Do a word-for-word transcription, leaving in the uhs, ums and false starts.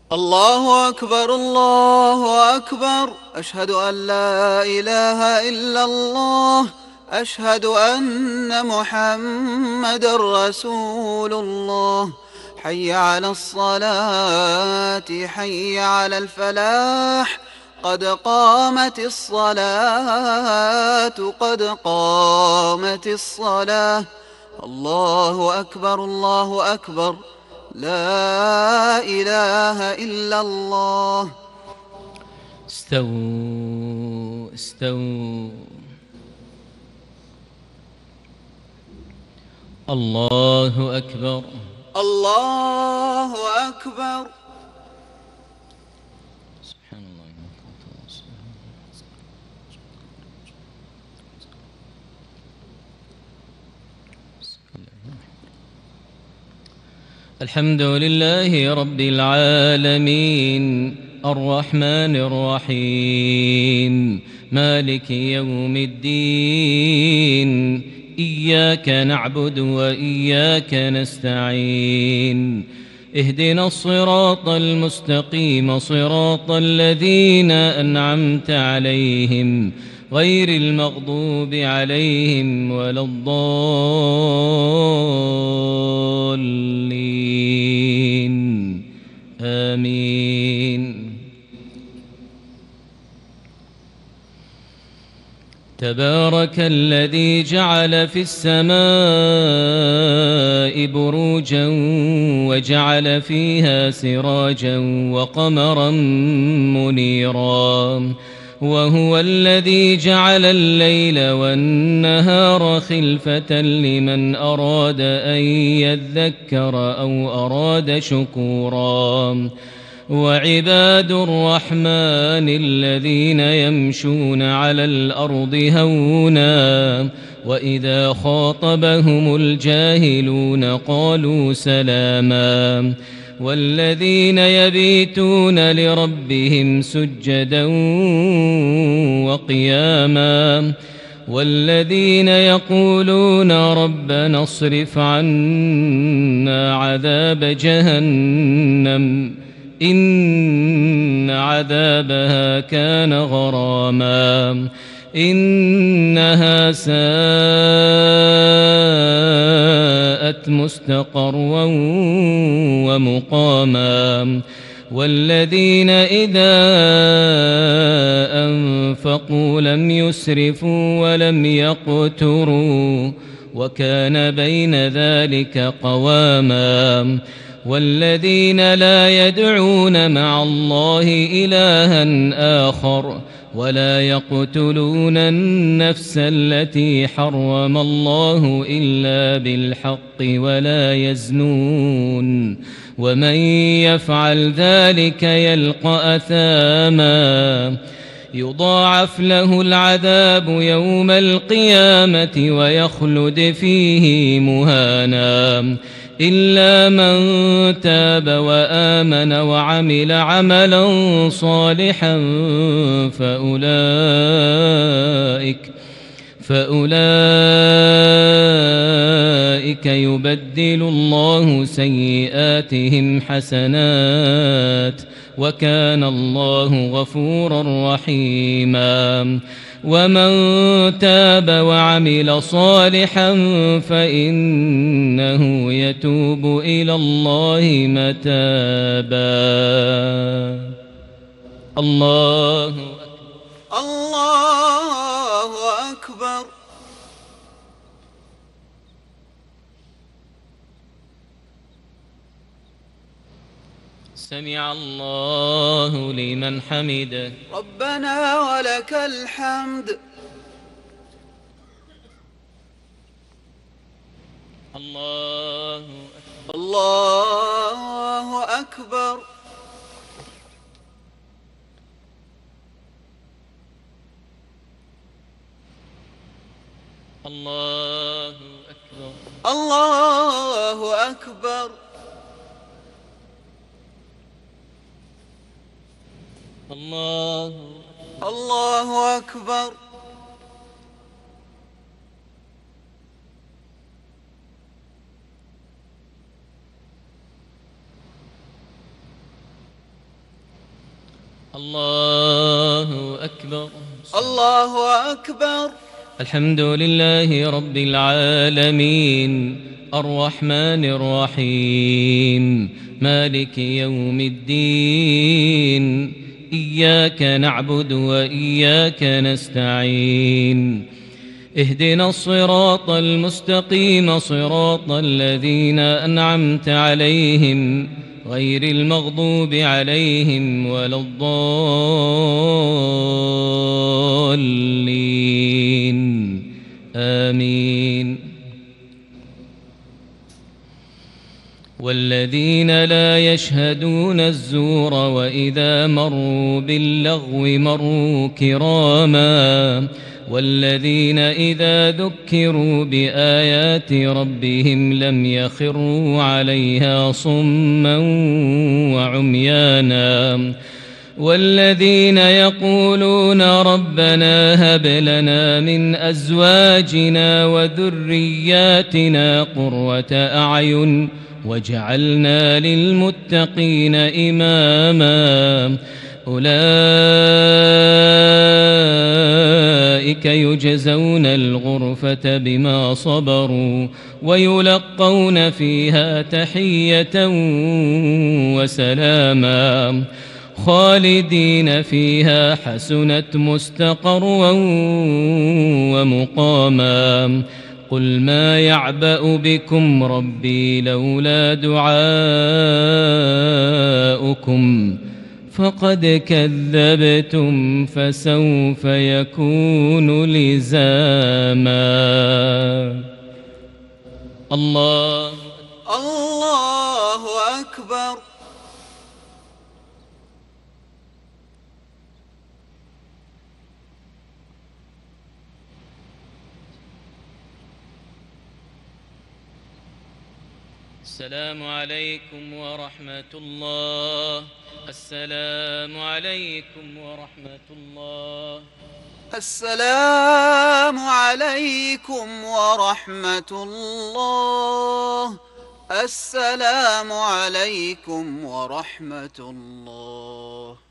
الله أكبر الله أكبر، أشهد أن لا إله إلا الله، أشهد أن محمدًا رسول الله. حي على الصلاة حي على الفلاح، قد قامت الصلاة قد قامت الصلاة. الله أكبر الله أكبر، لا إله إلا الله. استووا استووا. الله أكبر الله أكبر. سبحان الله. الحمد لله رب العالمين، الرحمن الرحيم، مالك يوم الدين. إياك نعبد وإياك نستعين، اهدنا الصراط المستقيم، صراط الذين أنعمت عليهم غير المغضوب عليهم ولا الضالين، آمين. تبارك الذي جعل في السماء بروجا وجعل فيها سراجا وقمرا منيرا، وهو الذي جعل الليل والنهار خلفة لمن أراد أن يذكر أو أراد شكورا. وعباد الرحمن الذين يمشون على الأرض هونا، وإذا خاطبهم الجاهلون قالوا سلاما. والذين يبيتون لربهم سجدا وقياما، والذين يقولون ربنا اصرف عنا عذاب جهنم إن عذابها كان غراما، إنها ساءت مستقرا ومقاما. والذين إذا أنفقوا لم يسرفوا ولم يقتروا وكان بين ذلك قواما. والذين لا يدعون مع الله إلها آخر ولا يقتلون النفس التي حرم الله إلا بالحق ولا يزنون، ومن يفعل ذلك يلقى أثاما يضاعف له العذاب يوم القيامة ويخلد فيه مهانا، إلا من تاب وآمن وعمل عملا صالحا فأولئك فأولئك يبدل الله سيئاتهم حسنات، وكان الله غفورا رحيما. ومن تاب وعمل صالحا فإنه يتوب إلى الله متابا. الله الله أكبر. سمع الله لمن حمده. ربنا ولك الحمد. الله الله أكبر. الله أكبر. الله أكبر. الله الله أكبر. الله أكبر. الله أكبر. الحمد لله رب العالمين الرحمن الرحيم مالك يوم الدين إياك نعبد وإياك نستعين اهدنا الصراط المستقيم صراط الذين أنعمت عليهم غير المغضوب عليهم ولا الضالين آمين. والذين لا يشهدون الزور وإذا مروا باللغو مروا كراما والذين إذا ذكروا بآيات ربهم لم يخروا عليها صما وعميانا والذين يقولون ربنا هب لنا من أزواجنا وذرياتنا قرة أعين واجعلنا للمتقين إماما أولئك يجزون الغرفة بما صبروا ويلقون فيها تحية وسلاما خالدين فيها حسنت مستقرا ومقاما قل ما يعبأ بكم ربي لولا دعاؤكم فقد كذبتم فسوف يكون لزاما. الله الله أكبر. السلام عليكم ورحمة الله. السلام عليكم ورحمة الله. السلام عليكم ورحمة الله. السلام عليكم ورحمة الله.